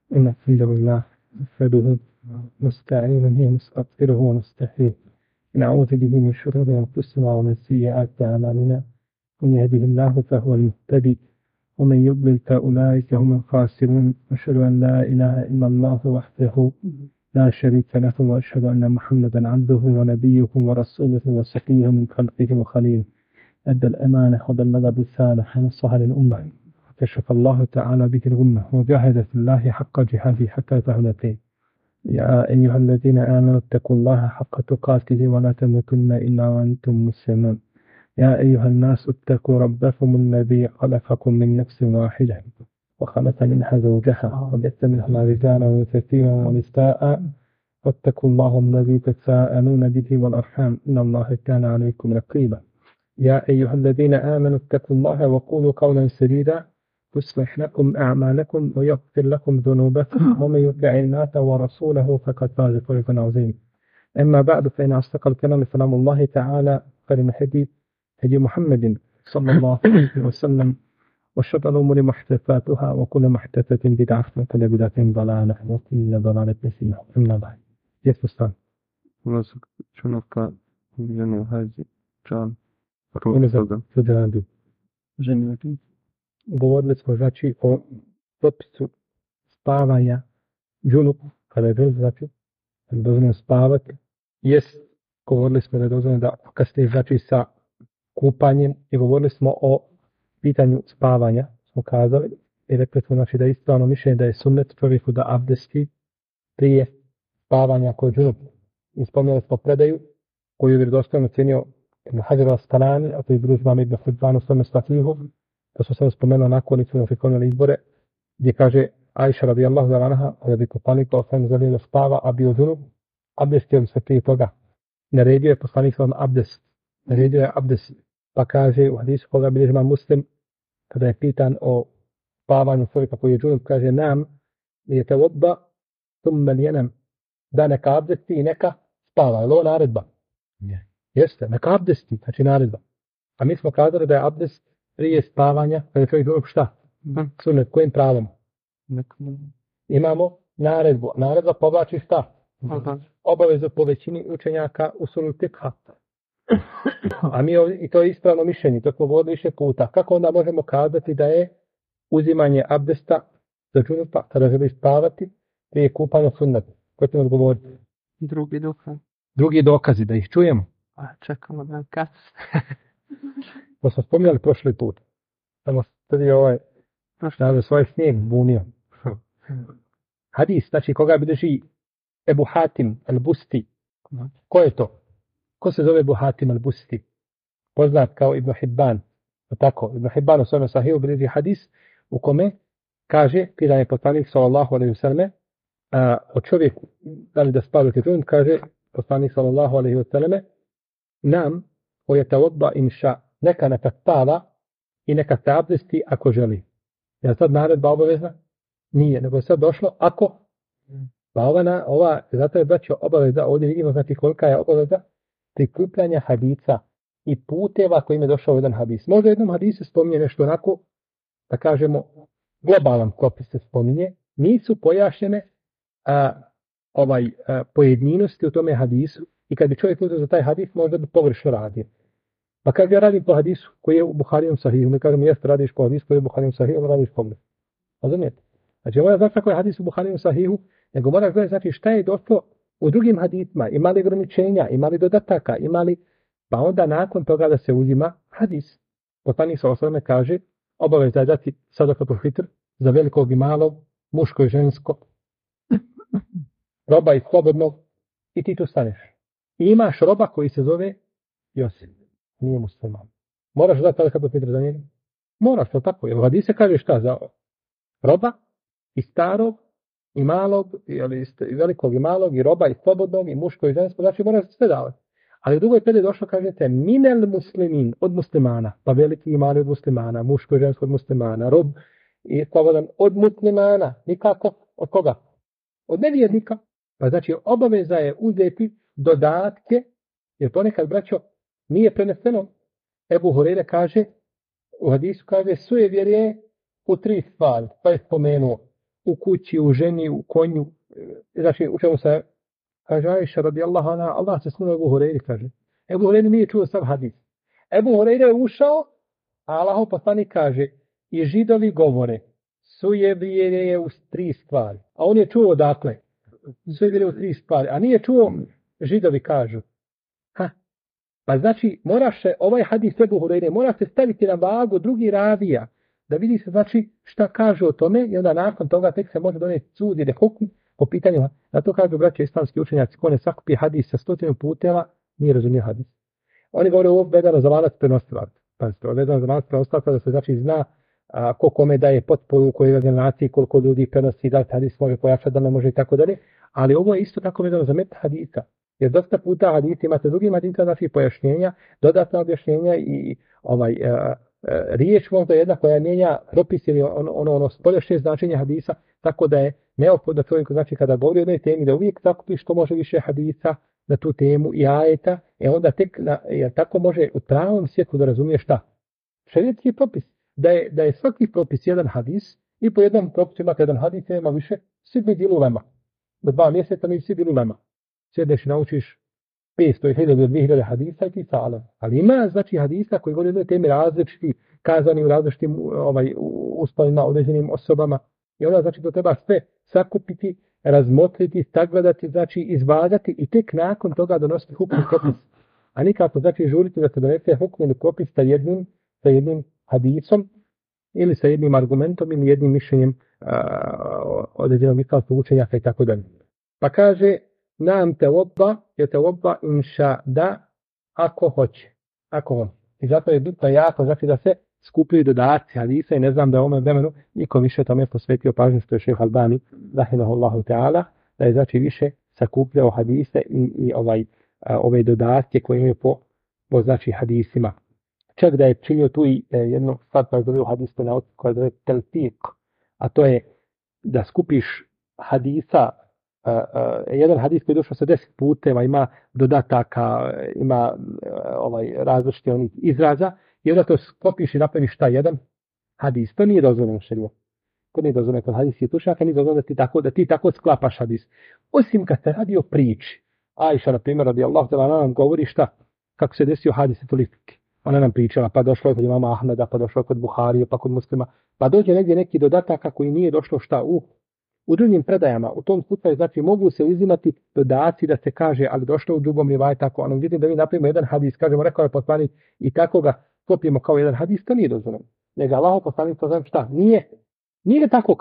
إن الحمد لله نحمده ونستعينه ونستغفره ونستحييه نعوذ به من شرور أنفسنا ومن سيئات أعمالنا من يهده الله فهو المهتدي ومن يضلل فأولئك هم الخاسرون أشهد أن لا إله إلا الله وحده لا شريك له وأشهد أن محمدا عبده ونبيه ورسوله وصفيه من خلقه وخليله أدى الأمانة وبلغ الرسالة ونصح للأمة كشف الله تعالى به الغمة وجاهد في الله حق جهاده حتى تهلكين يا أيها الذين آمنوا اتقوا الله حق تقاته ولا تموتن إلا وأنتم مسلمون يا أيها الناس اتقوا ربكم الذي خلقكم من نفس واحدة وخلق منها زوجها وبث منهما رجالا كثيرا ونساء واتقوا الله الذي تساءلون به والأرحام إن الله كان عليكم رقيبا يا أيها الذين آمنوا اتقوا الله وقولوا قولا سديدا يصلح لكم أعمالكم ويغفر لكم ذنوبكم ومن يطع الله ورسوله فقد فاز فوزا عظيما أما بعد فإن أصدق الكلام كلام الله تعالى خير الحديث هدي محمد صلى الله عليه وسلم وشر الأمور محدثاتها وكل محدثة بدعة وكل بدعة ضلالة وكل ضلالة في النار أما بعد يسوع شنو كان جنو هاجي كان Govorili smo znači o propisu spavanja džunup, kada je bilo znači dozvoljeno spavati, govorili smo da je dozvoljeno da kasnije znači sa kupanjem i govorili smo o pitanju spavanja, smo kazali i rekli smo znači da je ispravno mišljenje da je sunnet čovjeku da abdesti prije spavanja kod džunup. I spominjali smo predaju koju je vjerodostojno cijenio Ibn Hajar al-Asqalani, a to je Ibn Ibn Hibban u svome sahihu. To smo samo spomenuo nakon su nafikonili izbore, gdje kaže Aisha radijallahu anha, kada bi poslanik sam želio da spava, a bio džunup, abdestio se prije toga. Naredio je poslanik sam abdest. Naredio je abdest. Pa kaže u hadisu koga bilježi Imam Muslim, kada je pitan o spavanju čovjeka koji je džunup, kaže nam je te odba, thumma lijenam, da neka abdesti i neka spava. Je li ovo naredba? Jeste, neka abdesti, znači naredba. A mi smo kazali da je abdest prije spavanja, kada je čovjek džunup šta? Sunnet, kojim pravom? Imamo naredbu. Naredba povlači šta? Obavezu po većini učenjaka usulul fikha. A mi ovdje, i to je ispravno mišljenje, to smo govorili više puta. Kako onda možemo kazati da je uzimanje abdesta za džunupa kada želi spavati prije kupanja sunnet? Ko će nam odgovoriti? Drugi dokazi, da ih čujemo. Čekamo da kas. To smo spominjali prošli put. Samo sad je svoj snijeg bunio. Hadis, znači koga bilježi Ebu Hatim al-Busti. Ko je to? Ko se zove Ebu Hatim al-Busti? Poznat kao Ibn Hibban. Tako, Ibn Hibban u svome sahihu bilježi hadis u kome kaže, pitan je poslanik sallallahu alejhi ve selleme o čovjeku, da li da spava džunup, kaže poslanik sallallahu alejhi ve selleme nam ojetavodba inša, neka spava i neka se abdesti ako želi. Je sad naredba obavezna? Nije, nego je sad došlo ako. Pa zato je braćo obaveza, ovdje vidimo znači kolika je obaveza prikupljanja hadica i puteva kojim je došao jedan hadis. Možda u jednom hadisu spominje nešto onako, da kažemo, globalan propis se spominje, nisu pojašnjene pojedinosti u tome hadisu i kad bi čovjek uzeo za taj hadis možda bi pogrešno radio. Pa kad ja radim po hadisu koji je u Buharinom sahihu, ne kažem jeste radiš po hadisu koji je u Buharinom sahihu, radiš pogrešno. Razumijete? Znači mora znači kako je hadis u Buharinom sahihu, nego mora gledati znači šta je došlo u drugim hadisima, ima li ograničenja, ima li dodataka, pa onda nakon toga da se uzima hadis. Poslanik sallallahu alejhi ve sellem kaže obaveza je dati sadakatul fitr za velikog i malog, muško i žensko, roba i slobodnog, i ti tu staneš. I imaš roba koji se zove Josip. Nije musliman. Moraš dati sadakatul fitr za njega? Moraš, to tako. Jer u hadisu kaže šta za roba i starog i malog, i velikog i malog, i roba i slobodnog, i muško i žensko, znači moraš sve davati. Ali u drugoj pede došlo, kažete, minel muslimin, od muslimana, pa veliki i mali od muslimana, muško i žensko od muslimana, rob i slobodan od muslimana, nikako, od koga? Od nevjernika. Pa znači obaveza je uzeti dodatke, jer ponekad, braćo, nije preneseno. Ebu Hurajra kaže, u hadisu kaže, suevjerje u 3 stvari, pa je spomenuo u kući, u ženi, u konju. Znači, u čemu se kaže Ajša radijallahu anha, Allah se smilo Ebu Hureyri, kaže. Ebu Hureyri nije čuo sav hadis. Ebu Hureyri je ušao, a Allahov poslanik kaže, i židovi govore, sujevjerje je u 3 stvari. A on je čuo dakle, sujevjerje u 3 stvari, a nije čuo, židovi kažu. Pa znači, moraš se, ovaj hadis Ebu Hureyre, moraš se staviti na vagu drugi ravija, da vidi se znači šta kaže o tome i onda nakon toga tek se može doneti sud ili hukm po pitanju. Na to kažu braće islamski učenjaci, ko ne sakupi hadis sa 100 puteva, nije razumio hadis. Oni govore ovo vezano za lanac prenosilaca. Pazite, vezano za lanac prenosilaca da se znači zna ko kome daje potporu u kojoj generaciji, koliko ljudi prenosi, da li hadis može pojačati, da ne može i tako dalje. Ali ovo je isto tako vezano za met hadisa. Jer dosta puta hadisi imate drugim hadisa, znači pojašnjenja, dodatna objašnjenja i riječ možda jedna koja mijenja propis ili ono spoljašnje značenje hadisa, tako da je neophodno čovjek, znači kada govori o jednoj temi, da uvijek sakupi što može više hadisa na tu temu i ajeta, onda tek jer tako može u pravom svijetu da razumije šta? Šerijetski propis. Da je svaki propis jedan hadis i po jednom propisu imate jedan hadis, nema više, svi bi bili ulema. Do 2 mjeseca mi svi bili ulema. Sjedneš i naučiš 500, 1000, 2000 hadisa i ti sala. Ali ima znači hadisa koji govori o jednoj temi različiti, kazani u različitim uspalima određenim osobama. I onda znači to treba sve sakupiti, razmotriti, sagledati, znači izvagati i tek nakon toga donositi hukm i propis. A nikako znači žuriti da se donese hukm ili propis sa jednim hadisom ili sa jednim argumentom ili jednim mišljenjem određenog islamskog učenjaka i tako dalje. Pa kaže nam te odba inša da ako hoće. I zato je bitno jako znači da se skupljaju dodaci hadisa i ne znam da u ovom vremenu niko više tome posvetio pažnju što je šejh Albani rahimahullahu ta'ala, da je znači više sakupljao hadise i ove dodatke koje imaju po znači hadisima. Čak da je činio tu i jednu stvar koja je dobio hadisku nauku koja je zove telfiq, a to je da skupiš hadisa, jedan hadis koji je došao sa 10 puteva, ima dodataka, ima različite onih izraza i onda to skupiš i napraviš šta jedan hadis. To nije dozvoljeno šerijatom. To nije dozvoljeno kod hadis je tušaka, nije dozvoljeno da ti tako sklapaš hadis. Osim kad se radi o priči. Ajša, na primjer, radijallahu ta'ala nam govori šta, kako se desio hadis politike. Ona nam pričala, pa došlo je kod imama Ahmeda, pa došlo je kod Buharije, pa kod Muslima, pa dođe negdje neki dodataka koji nije došlo šta u drugim predajama. U tom slučaju znači mogu se uzimati dodaci da se kaže, ali došlo u drugom rivajetu tako. Ono vidim da mi napravimo jedan hadis, kažemo rekao je poslanik i tako ga kopijemo kao jedan hadis, to nije dozvoljeno. Nego Allahov poslanik to znači šta? Nije ga tako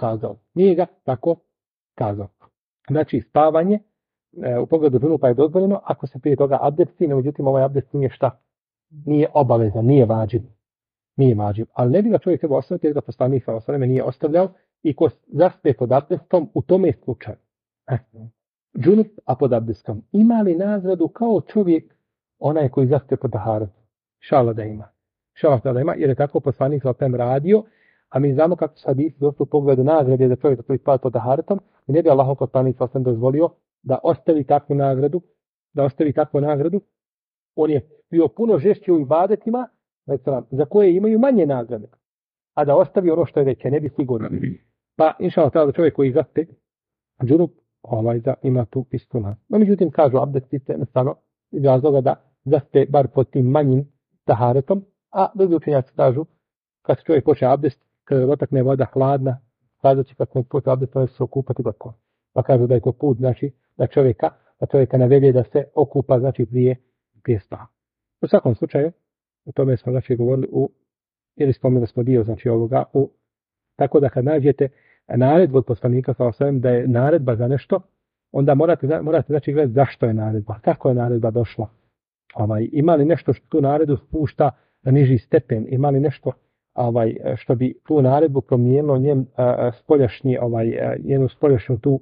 kazao. Znači spavanje u pogledu džunupa je dozvoljeno ako se prije toga abdesti, no međutim ovaj abdest nije šta? Nije obavezan, nije vađib. Ali ne bi ga čovjek trebao ostaviti jer ga poslanik sallallahu alejhi ve sellem nije ostavljao i ko zaspe pod abdestom u tome slučaju. Džunup, a pod abdestom. Ima li nagradu kao čovjek onaj koji zaspe pod taharetom? Šala da ima, jer je tako poslanik sallallahu alejhi ve sellem radio, a mi znamo kako se hadisi došli u pogledu nagrade za čovjek koji spava pod taharetom i ne bi Allahov poslanik sallallahu alejhi ve sellem dozvolio da ostavi takvu nagradu. On je bio puno žešći u ibadetima za koje imaju manje nagrade. A da ostavi ono što je veće, ne bi sigurno. Pa, inšallah, da čovjek koji zaspe džunup, da ima tu istu nagradu. No, međutim, kažu abdestite jednostavno iz razloga da zaspe bar pod tim manjim taharetom, a drugi učenjaci kažu, kad se čovjek počne abdest, kada dotakne voda hladna, će kad se počne abdest, on će se okupati gotovo. Pa kažu da je to put, znači, da čovjeka navelje da se okupa, znači, prije spava. U svakom slučaju, o tome smo znači govorili ili spomenuli smo dio znači ovoga tako da kad nađete naredbu od poslanika sallallahu alejhi ve sellem da je naredba za nešto, onda morate znači gledati zašto je naredba, kako je naredba došla. Ima li nešto što tu naredbu spušta na niži stepen, ima li nešto što bi tu naredbu promijenilo njen spoljašnji njenu spoljašnju tu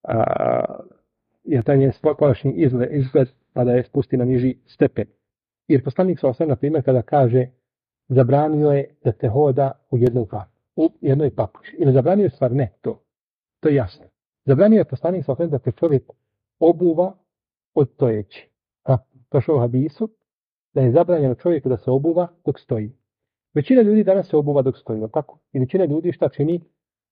taj njen spoljašnji izgled pa da je spusti na niži stepen. Jer poslanik sallallahu alejhi ve sellem na primjer kada kaže zabranio je da se hoda u jednoj papuči. Ili zabranio je stvar? Ne, to je jasno. Zabranio je poslanik sallallahu alejhi ve sellem da se čovjek obuva od stojeći. Došao u hadisu da je zabranjeno čovjeku da se obuva dok stoji. Većina ljudi danas se obuva dok stoji, tako? I većina ljudi šta čini?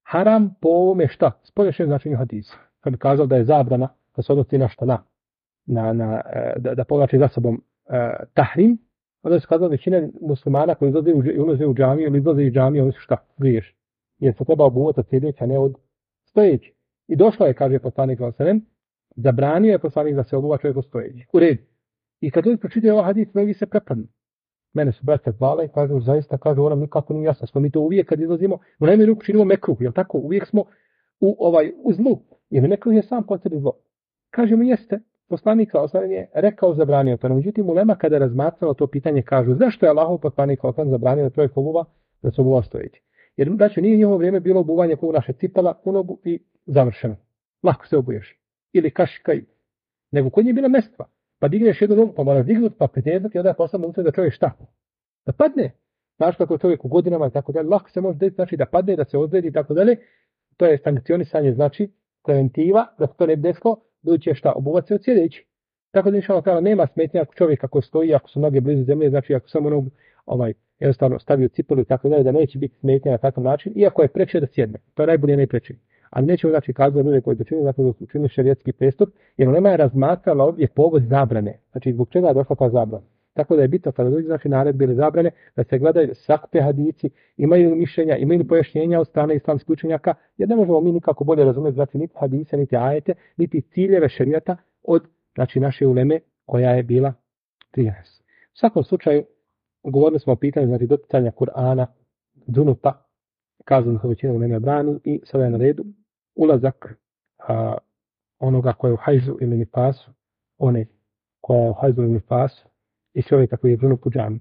haram po ovome šta? Spoljašnjem značenju hadisa. Kad bi kazao da je zabrana, da se odnosi na šta da povlači za sobom tahrim, onda se kazao većina muslimana koji ulaze u džamiju ili izlaze iz džamije, oni su šta? Griješ. Jer se treba obuvati od sjedeća, ne od stojeći. I došlo je, kaže poslanik sallallahu zabranio je poslanik da se obuva čovjek od stojeći. U redu. I kad ljudi pročitaju ovaj hadis, mnogi se prepadnu. Mene su brate hvale i kažu, zaista, kažu, nam nikako nije jasno. Smo mi to uvijek kad izlazimo, u najmanju ruku činimo mekruh, jel tako? Uvijek smo u zlu. Jer mekruh je sam po sebi zlo. Kažemo, jeste, poslanik sallallahu je rekao zabranio to. No, međutim, ulema kada je razmatralo to pitanje, kažu, zašto je Allahov poslanik sallallahu zabranio da čovjek da se obuva stojeći? Jer znači nije njihovo vrijeme bilo obuvanje kao naše cipela, unobu i završeno. Lako se obuješ. Ili kašika. Nego kod nje je bila mestva. Pa digneš jednu nogu, pa moraš dignuti, pa petnjezati i onda je posebno da čovjek šta? Da padne. Znaš kako čovjek u godinama i tako dalje. Lako se može desiti, znači da padne, da se ozljedi i tako dalje. To je sankcionisanje, znači preventiva, da se to ne bi desilo, budući je šta? Obuvat se od sjedeći. Tako da inšallah nema smetnja ako čovjek ako stoji, ako su noge blizu zemlje, znači ako samo nogu jednostavno stavi u cipelu i tako dalje, da neće biti smetnja na takav način, iako je preče da sjedne. To je najbolje najpreče. Ali nećemo znači kazati ljude koji to čini, zato da su učinili šerijetski prestup, jer nema je razmatrala ovdje povod zabrane. Znači zbog čega je došla ta zabrana. Tako da je bitno kada dođe znači naredbe ili zabrane, da se gledaju sakupe hadici, imaju mišljenja, imaju pojašnjenja od strane islamskih učenjaka, jer ne možemo mi nikako bolje razumjeti znači niti hadise, niti ajete, niti ciljeve šerijata od znači naše uleme koja je bila 13. U svakom slučaju, govorili smo o pitanju znači doticanja Kur'ana, džunupa, kazano su većina uleme brani i sada je na redu ulazak onoga koja je u hajzu ili nifasu, one koja je u hajzu ili nifasu i čovjeka koji je džunup u džami.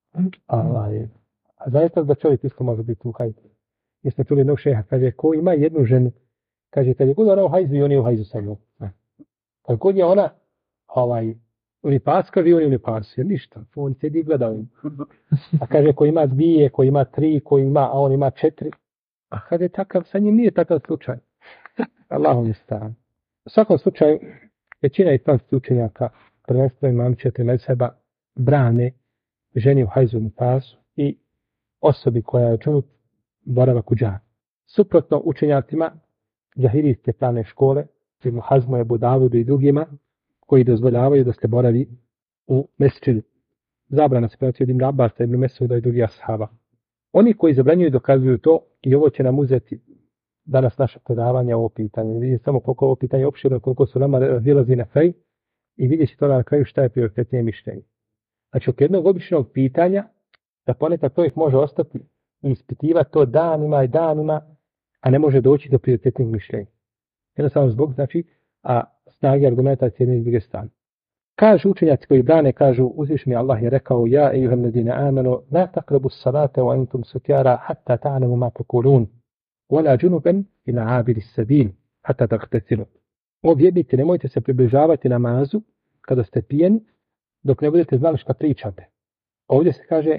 A zaista da čovjek isto može biti u hajzu. Mi smo čuli jednog šeha, kaže, ko ima jednu ženu, kaže, kad je god ona u hajzu i on je u hajzu sa njom. Kad god je ona u nifasu, kaže, on je u nifasu. Jer ništa, on sedi i gleda ovim. A kaže, ko ima 2, ko ima 3, a on ima 4. A kada je takav, sa njim nije takav slučaj. Allahum istan. U svakom slučaju, većina islamskih učenjaka, prvenstveno imam 4 mezheba, brane ženi u hajzu nifasu i osobi koja je džunup boravak u džami. Suprotno učenjacima džahirijske pravne škole, Ibn Hazmu, Ebu Davudu i drugima, koji dozvoljavaju da se boravi u mesdžidu. Zabrana se prenosi od Ibn Abbasa, Ibn Mesuda i drugih ashaba. Oni koji zabranjuju dokazuju to i ovo će nam uzeti danas naše predavanje ovo pitanje. Vidite samo koliko ovo pitanje opširno, koliko su nama razilazi na kraju i vidjet će to na kraju šta je prioritetnije mišljenje. Znači, oko jednog običnog pitanja, da ponekad čovjek može ostati i ispitivati to danima i danima, a ne može doći do prioritetnih mišljenja. Jednostavno zbog, znači, snage argumenta s jedne i druge strane. Kažu učenjaci koji brane, kažu, uzvišeni Allah je rekao, ja ejuhel ladine amanu, la taqrabu salate wa antum sukjara, hatta ta'lamu ma taqulun, wala junuban ila abiri sabil, hatta taghtasilu. O vjernici, nemojte se približavati namazu kada ste pijeni, dok ne budete znali šta pričate. Ovdje se kaže,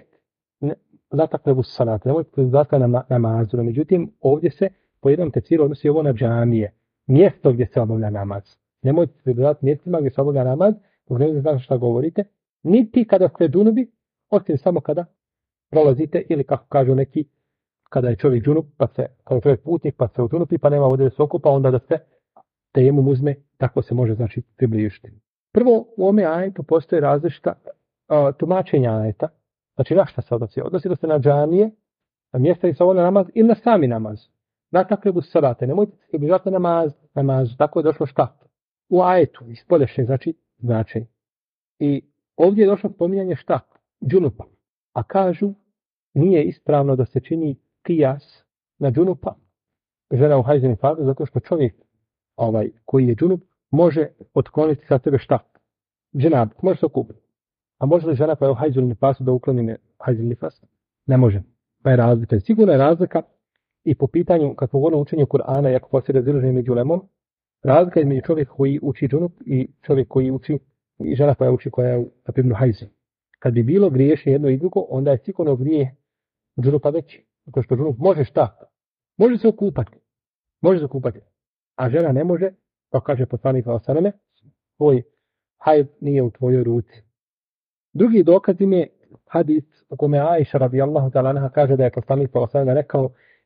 la taqrabu salate, nemojte približavati namazu, no međutim, ovdje se po jednom tefsiru odnosi ovo na džamije, mjesto gdje se obavlja namaz. Nemojte se približavati mjestima gdje se obavlja namaz, dok ne znate šta govorite, niti kada ste džunubi, osim samo kada prolazite, ili kako kažu neki, kada je čovjek džunup, kada je čovjek putnik, pa se u džunupi, pa nema vode da se okupa, onda da se tejemum uzme, tako se može znači približiti. Prvo, u ome ajetu postoje različita tumačenja ajeta, znači na šta se odnosi? Odnosi da se na džamije, na mjesta gdje se obavlja namaz ili na sami namaz. Na takrebu salate, nemojte se približavati na namazu, tako je došlo šta? U ajetu, ispoljašnje, znači značenje. I ovdje je došlo spominjanje šta? Džunupa. A kažu, nije ispravno da se čini kijas na džunupa, žena u hajzu nifasu, zato što čovjek koji je džunup može otkloniti sa tebe šta? Dženabet, može se okupiti. A može li žena koja je u hajzu nifasu da ukloni hajzu nifas? Ne može. Pa je razlika. Sigurno je razlika i po pitanju, kad govorimo o učenju Kur'ana, jako poslije razilaženje među ulemom, razlika je među čovjek koji uči džunup i čovjek koji uči, i žena koja uči koja je u naprimjer hajzu. Kad bi bilo griješe jedno i drugo, onda je sigurno grijeh džunupa veći. Zato što džunup može šta? Može se okupati. Može se okupati. A žena ne može, kao kaže poslanik Al-Saname, tvoj hajz nije u tvojoj ruci. Drugi dokaz im je hadis u kome Aisha radijallahu ta'ala anha kaže da je poslanik Al-Saname rekao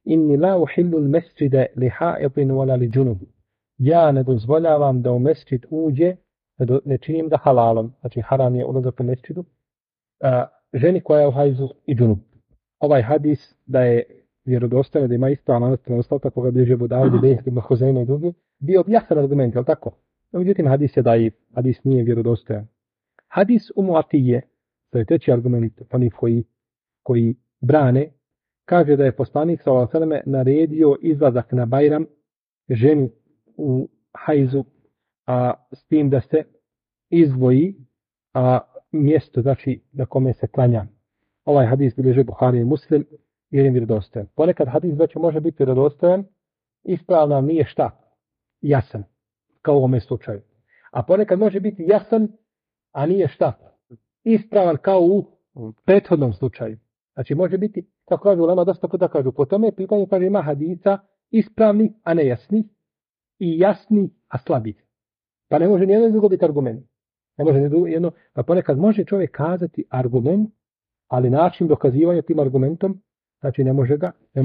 inni la uhillu al-mesjide li ha'idin wala li junub. Ja ne dozvoljavam da u mesjid uđe, ne činim ga halalom, znači haram je ulazak u mesjidu, ženi koja je u hajzu i džunubu. Ovaj hadis da je vjerodostojan, da ima ispravan lanac prenosilaca koga bilježe Abu Davud, Bejhek, Ibn Huzeima i drugi, bio bi jasan argument, je li tako? No, međutim, hadis je daif, hadis nije vjerodostojan. Hadis Atije, to je treći argument onih koji brane, kaže da je poslanik sallallahu alejhi ve sellem naredio izlazak na Bajram ženi u hajzu, a s tim da se izdvoji mjesto, znači na kome se klanja. Ovaj hadis bilježe Buhari i Muslim jer je vjerodostojan. Ponekad hadis već može biti vjerodostojan, ispravan nije šta? Jasan, kao u ovome slučaju. A ponekad može biti jasan, a nije šta? Ispravan kao u prethodnom slučaju. Znači može biti, kako kažu ulema, dosta puta kažu, po tome pitanje kaže ima hadisa ispravni, a nejasni, i jasni, a slabi. Pa ne može nijedno drugo biti argument. Ne može jedno, pa ponekad može čovjek kazati argument, ali način dokazivanja tim argumentom, znači ne može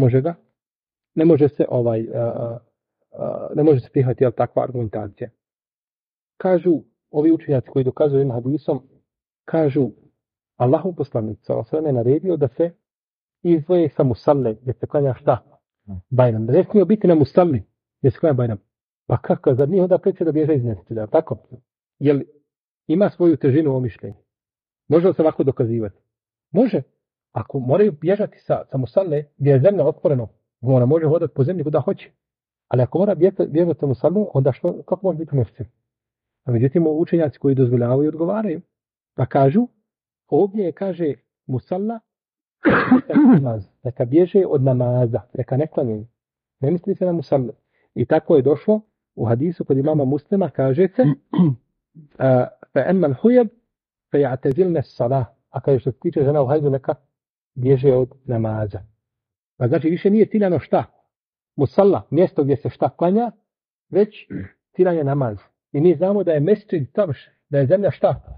se prihvatiti takva argumentacija. Kažu ovi učenjaci koji dokazuju ovim hadisom, kažu Allahov poslanik sallallahu alejhi ve sellem je naredio da se izdvoje sa musalle, gdje se klanja šta? Bajram. Da ne smije biti na musalli, gdje se klanja Bajram. Pa kako, zar nije onda preče da bježe iz mjeseca, tako? Jel ima svoju težinu ovo mišljenje? Može li se ovako dokazivati? Može. Ako moraju bježati sa musalle, gdje je zemlja otvoreno, ona može hodati po zemlji kuda hoće. Ali ako mora bježati sa musallu, onda kako može biti u mjesecu? A međutim, učenjaci koji dozvoljavaju odgovaraju. Pa kažu, ovdje je, kaže, musalla, neka bježe od namaza, neka ne klanjaju. Ne misli se na musallu. I tako je došlo u hadisu kod imama Muslima, kaže se, fa emman hujab, fa ja'tezilne salah. A kaže što se tiče žena u hajzu, neka bježe od namaza. Pa znači više nije ciljano šta? Musalla, mjesto gdje se šta klanja, već ciljanje namaz. I mi znamo da je mesdžid savršen, da je zemlja šta?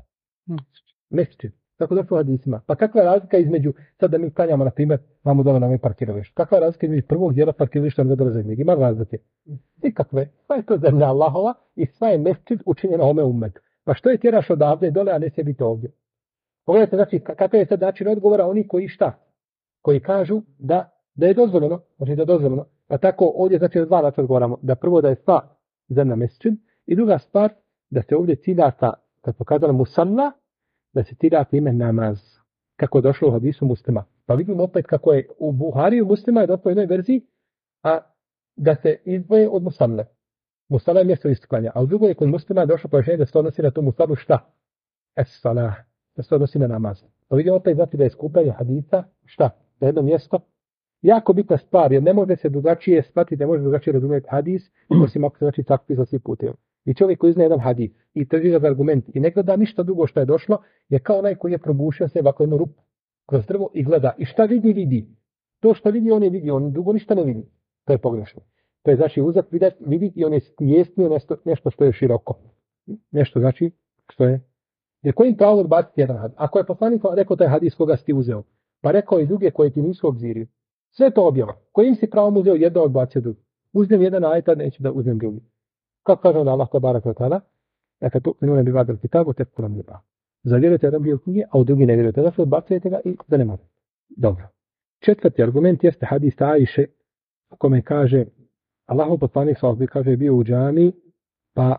Mesdžid. Tako došlo u hadisima. Pa kakva je razlika između, sad da mi klanjamo, na primjer, imamo dole na ovoj parkiralištu. Kakva je razlika između prvog dijela parkirališta i dole zemlje? Ima razlike. Nikakve. Sva je to zemlja Allahova i sva je mesdžid učinjena ome umetu. Pa što je tjeraš odavde dole, a ne se biti ovdje? Pogledajte, znači, kakav je sad način odgovora oni koji šta? Koji kažu da je dozvoljeno, znači da je dozvoljeno. Pa tako ovdje znači da dva način odgovaramo. Da prvo da je sva zemlja mesdžid i druga stvar da se ovdje ciljata, kad pokazala musalla, da se cilja ime namaz. Kako je došlo u hadisu Muslima. Pa vidimo opet kako je u Buhariju Muslima je došlo u jednoj verziji, a da se izdvoje od musalle. Musalla je mjesto istoklanja. A u drugoj je kod Muslima je došlo pojašnjenje da se odnosi na tu musallu šta? Es-salah. Da se odnosi na namaz. Pa vidimo opet znači da je skupljanje hadisa šta? Na jedno mjesto. Jako bitna stvar, jer ne može se drugačije shvatiti, ne može drugačije razumjeti hadis, osim ako se znači sakupiti sa svih puteva. I čovjek koji zna jedan hadis i trži ga za argument i ne gleda ništa drugo što je došlo, je kao onaj koji je probušio se ovako jednu rupu kroz drvo i gleda. I šta vidi? To što vidi, on je vidi, on drugo ništa ne vidi. To je pogrešno. To je znači uzak vidi i on je stjesnio nešto što je široko. Nešto znači što je. Jer kojim pravo odbaciti jedan hadis? Ako je poslanik rekao taj hadis koga si ti uzeo, pa rekao i druge koje ti nisu obzirio, sve to objava. Kojim si pravom uzeo jedno odbacio drugo? Uzmem jedan ajet, neću da uzmem drugi. Kako kaže Allah tabaraka wa ta'ala, neka tu ne bi vadil kitabu, te kuram liba. Zavjerujete jedan dio knjige, a u drugi ne vjerujete. Dakle, odbacujete ga i zanemarujete. Dobro. Četvrti argument jeste hadis Ajše, u kome kaže, Allahov poslanik sallallahu kaže bio u džami, pa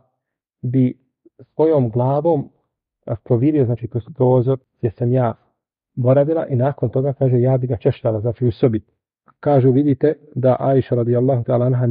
bi svojom glavom provirio, znači kroz prozor gdje sam ja boravila i nakon toga kaže ja bi ga češljala, znači u sobi. Kažu vidite da Ajša radijallahu ta'ala anha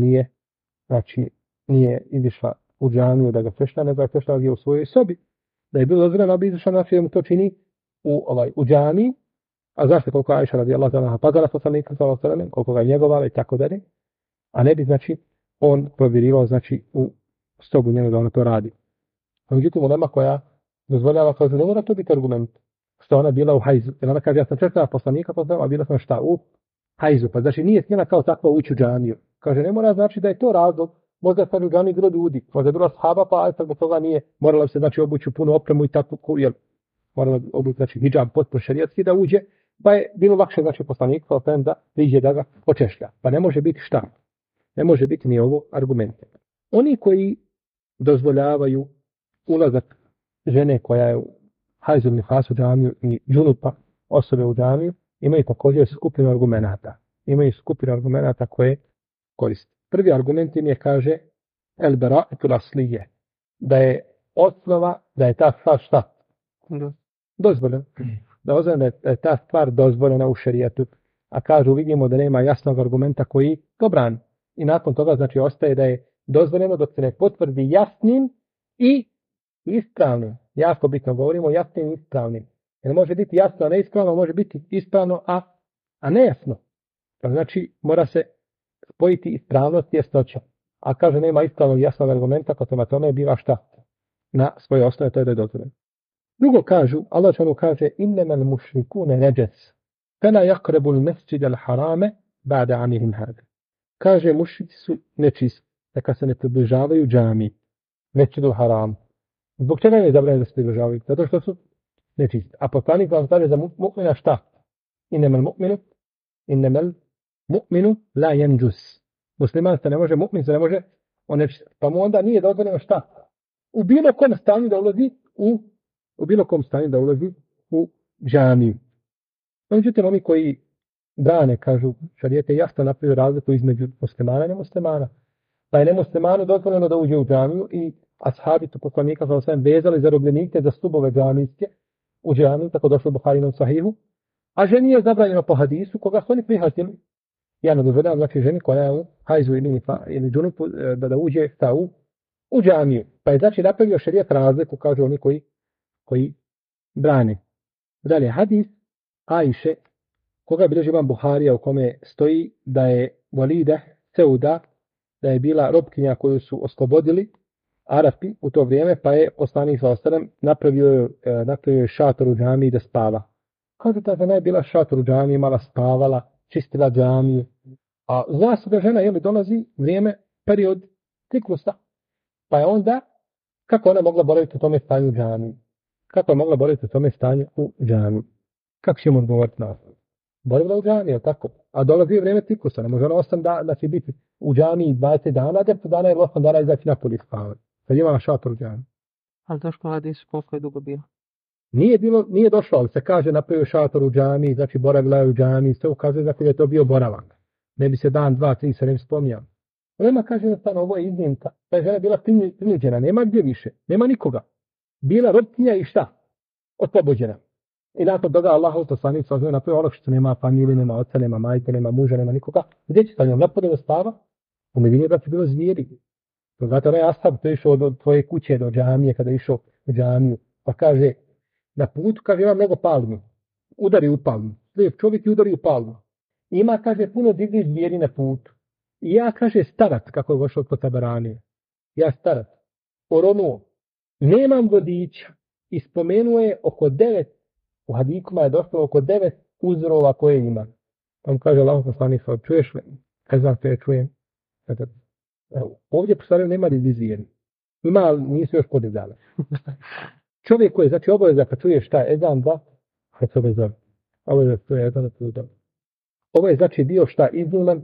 nije izišla u džamiju da ga češlja, nego je češljala ga u svojoj sobi. Da je bilo dozvoljeno da bi izišla znači da mu to čini u džamiji, a zašto koliko Ajša radijallahu ta'ala anha pazala poslanika sallallahu alejhi ve sellem, koliko ga njegovala i tako dalje, a ne bi znači on provjerivao znači u sobu njenu da ona to radi. A međutim ulema koja dozvoljava kaže ne mora to biti argument što ona bila u hajzu. Jer ona kaže ja sam češljala poslanika, a bila sam šta u hajzu. Pa znači nije smjela kao takva ući u džamiju. Kaže ne mora znači da je to razlog. Možda sad u džamiji bilo ljudi. Možda je bila sahaba pa ajde zbog toga nije. Morala se znači obući u punu opremu i tako jer morala obući znači hidžab potpuno šerijatski da uđe. Pa je bilo lakše, znači, poslanik da priđe da ga počešlja. Pa ne može biti šta? Ne može biti ni ovo argumente. Oni koji dozvoljavaju ulazak žene koja je u hajzu nifasu džamiju i džunupa osobe u džamiju, imaju također skupinu argumenata. Imaju skupinu argumenata koje koriste. Prvi argument im je, kaže, el bara'atul aslije, da je osnova, da je ta stvar šta? Dozvoljena. Da je ta stvar dozvoljena u šerijatu. A kažu, vidimo da nema jasnog argumenta koji to brani. I nakon toga, znači, ostaje da je dozvoljeno dok se ne potvrdi jasnim i ispravnim. Jako bitno govorimo jasnim i ispravnim. Jer može biti jasno, a ne ispravno, može biti ispravno, a nejasno. Znači, mora se spojiti ispravnost i jasnoća. A kaže, nema ispravnog jasnog argumenta, pa tome biva šta? Na svoje osnove, to je da je dozvoljeno. Drugo kažu, Allah šanu kaže, innemel mušrikune neđes, fela jakrebul mesđid al harame, ba'da amihim hada. Kaže, mušrici su nečisti, neka se ne približavaju džami, mesđidu haram. Zbog čega je zabranjeno da se približavaju? Zato što su nečisti. A poslanik vam kaže za mu'mina šta? Innemel mu'minu la jenđus. Musliman se ne može, mu'min se ne može onečistiti. Pa mu onda nije dozvoljeno šta? U bilo kom stanju da ulazi u džamiju. Međutim, oni koji brane, kažu, šarijete jasno napravio razliku između muslimana i nemuslimana. Pa je nemuslimanu dozvoljeno da uđe u džamiju i ashabi su poslanika sa osvijem vezali zarobljenike za stubove džamijske u džamiju, tako došlo u Buharinom sahihu. A ženi je zabranjeno po hadisu koga su oni prihvatili. Ja ne dozvoljavam, znači, ženi koja je u hajzu ili džunupu da uđe u džamiju. Pa je, znači, napravio šarijat razliku, kažu oni koji brane. Dalje, hadis Ajše, koga bilježi imam Buharija, u kome stoji da je Walida Seuda, da je bila robkinja koju su oslobodili Arapi u to vrijeme, pa je poslanik sallallahu alejhi ve sellem napravio šator u džamiji da spava. Kaže da žena je bila šator u džamiji, mala spavala, čistila džamiju. A zna se da žena dolazi vrijeme, period ciklusa. Pa je onda, kako ona mogla boraviti u tome stanju u džamiji? Kako je mogla boraviti u tome stanju u džamiji? Kako ćemo odgovoriti na to? Boravila u džamiji, je tako? A dolazi vrijeme ciklusa, ne može ona 8 dana će biti u džamiji 20 dana, 10 dana ili 8 dana izaći napolje spavati. Kad ima šator u džamiji. Ali došlo hadis koliko je dugo bio? Nije došlo, ali se kaže napravio šator u džamiji, znači boravila je u džamiji, sve ukazuje znači da je to bio boravak. Ne bi se dan, 2, 3 se ne bi spomnjao. Lema kaže da stano, ovo je iznimka. Ta žena je bila prinuđena, nema gdje više, nema nikoga. Bila robkinja i šta? Oslobođena. I nakon toga Allah poslanik sa napravio ono što nema familije, nema oca, nema majke, nema muža, nema nikoga. Gdje će sa njom napolje da spava? U Medini je bilo zvijeri. Zato onaj ashab to je išao od tvoje kuće do džamije, kada je išao u džamiju, pa kaže, na putu, kaže, ima mnogo palmi. Udari u palmu. Slijep čovjek i udari u palmu. Ima, kaže, puno divnih zvijeri na putu. I ja, kaže, starac, kako je došao kod Tabaranije. Ja starac. Oronuo. Nemam vodiča. I spomenuo je oko 9, u hadikuma je došlo oko 9 uzrova koje ima. Pa mu kaže, Allah poslanik, čuješ li? Kaj znam što je čujem? Ovdje postavljaju nema zvijeri. Ima, ali nisu još podivljali. Čovjek koji je, znači, obaveza kad čuje šta je ezan, da, kad se obaveza, obaveza čuje ezan, da se uzam. Ovo je, znači, bio šta izniman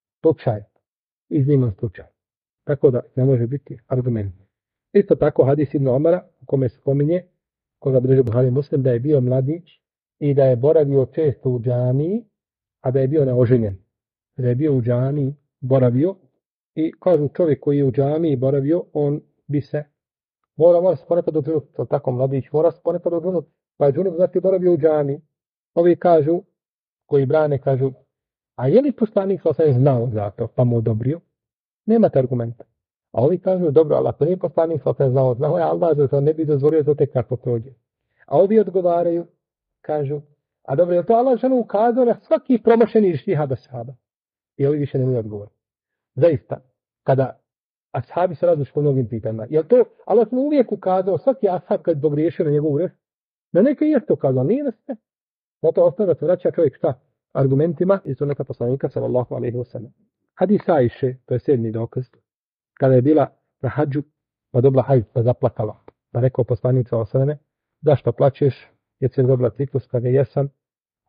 slučaj. Tako da ne može biti argument. Isto tako hadis Ibn Omara, u kome se spominje, koga bilježi Buhari Muslim, da je bio mladić i da je boravio često u džamiji, a da je bio neoženjen. Da je bio u džamiji, boravio, i kažu čovjek koji je u džamiji boravio, on bi se mora se ponekad odžunuti, to tako mladić, mora se ponekad odžunuti, pa je džunup znači boravio u džamiji. Ovi kažu, koji brane, kažu, a je li poslanik sa znao za to, pa mu odobrio? Nemate argumenta. A ovi kažu, dobro, ali ako nije poslanik sa znao je Allah, za to ne bi dozvolio to tek kako prođe. A ovi odgovaraju, kažu, a dobro, je to Allah žena ukazao na svaki promašeni štihad ashaba? I ovi više nemaju odgovor. Zaista, kada ashabi se različili po mnogim pitanjima, je to Allah mu uvijek ukazao, svaki ashab kad pogriješio na njegovu reč, na neke je to ukazao, nije na sve. Zato ostane da se vraća čovjek šta? Argumentima iz sunneta poslanika sallallahu alejhi ve sellem. Hadis Ajše, to je 7. dokaz, kada je bila na hadžu, pa dobila hajz, pa zaplakala. Pa rekao poslanik sallallahu alejhi ve selleme, zašto plačeš? Jer se dobila ciklus, kada jesam.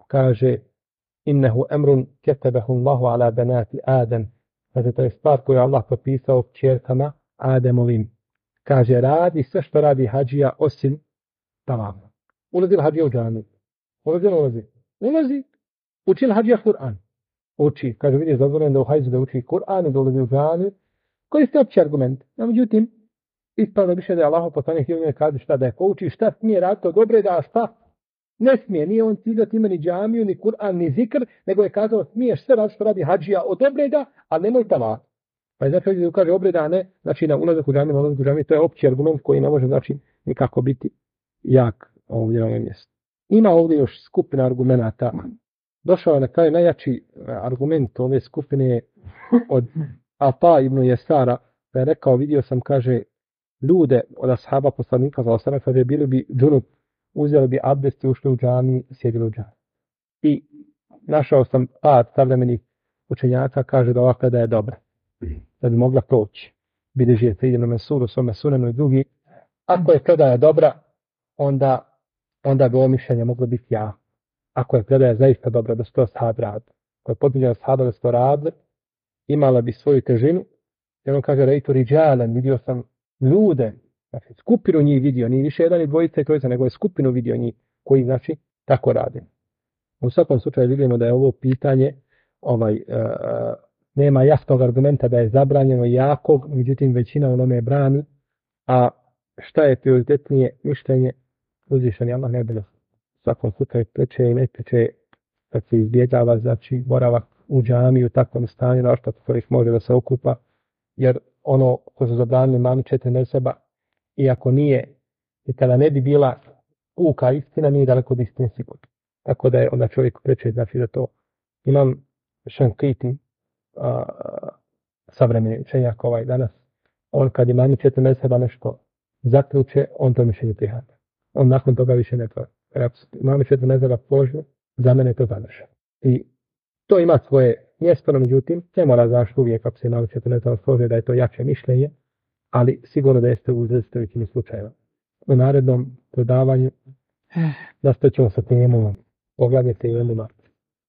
kaže innehu emrun ketebehu Allahu ala benati Adem. Kaže, to je stvar koju je Allah propisao kćerkama Ademovim. Kaže, radi sve što radi hadžija osim tavafa. Ulazi li hadžija u džamiju? Ulazi. Uči li hadžija Kur'an? Uči. Kaže, vidiš, dozvoljeno da u hajzu da uči Kur'an i da ulazi u džamiju. Koji ste opći argument? No, međutim, ispravno više da je Allah poslanik htio kaže šta da je ko uči, šta smije raditi od obreda, a šta ne smije. Nije on ciljati ima ni džamiju, ni Kur'an, ni zikr, nego je kazao smiješ sve raditi što radi hadžija od obreda, ali nemoj tavaf. Pa je znači ovdje kaže obreda, a ne, znači na ulazak u džamiju, to je opći argument koji ne može znači nikako biti jak ovdje na ovom mjestu. Ima ovdje još skupina argumenata. Došao je na kraju najjači argument ove skupine od Ata ibn Jesara, da je rekao, vidio sam, kaže, ljude od ashaba poslanika za osana, kada je bili bi džunup, uzeli bi abdest i ušli u džami, sjedili u džami. I našao sam pad savremenih učenjaka, kaže da ovakva da je dobra, da bi mogla proći. Bileži je Sejidinu Mesuru, svome sunenu i drugi. Ako je predaja dobra, onda bi ovo mišljenje moglo biti ja. Ako je predaja zaista dobra, da su to ashab radili. Ako je podmiljeno ashaba da su to radili, imala bi svoju težinu. I on kaže, rejtu riđalen, vidio sam ljude, znači skupinu njih vidio, nije više jedan i dvojica i trojica, nego je skupinu vidio njih koji znači tako rade. U svakom slučaju vidimo da je ovo pitanje, nema jasnog argumenta da je zabranjeno jakog, međutim većina onome brani, a šta je prioritetnije mišljenje, uzvišeni Allah ne bilo. U svakom slučaju preče i ne preče kad se izbjegava, znači boravak u džamiju u takvom stanju, na što kojih može da se okupa, jer ono ko su zabranili mami 4 neseba, iako nije, i kada ne bi bila puka istina, nije daleko od istine sigurno. Tako da je onda čovjek preče, znači da to imam Šankiti, savremeni učenjak danas, on kad imami 4 neseba nešto zaključe, on to mišljenje prihata. On nakon toga više ne to. Imami 4 neseba požu, za mene je to završeno. I to ima svoje mjesto, međutim, ne mora zašto uvijek ako se imami 4 neseba požu, da je to jače mišljenje, ali sigurno da jeste u većini slučajeva. U narednom predavanju nastavit ćemo sa temom, poglavlje temama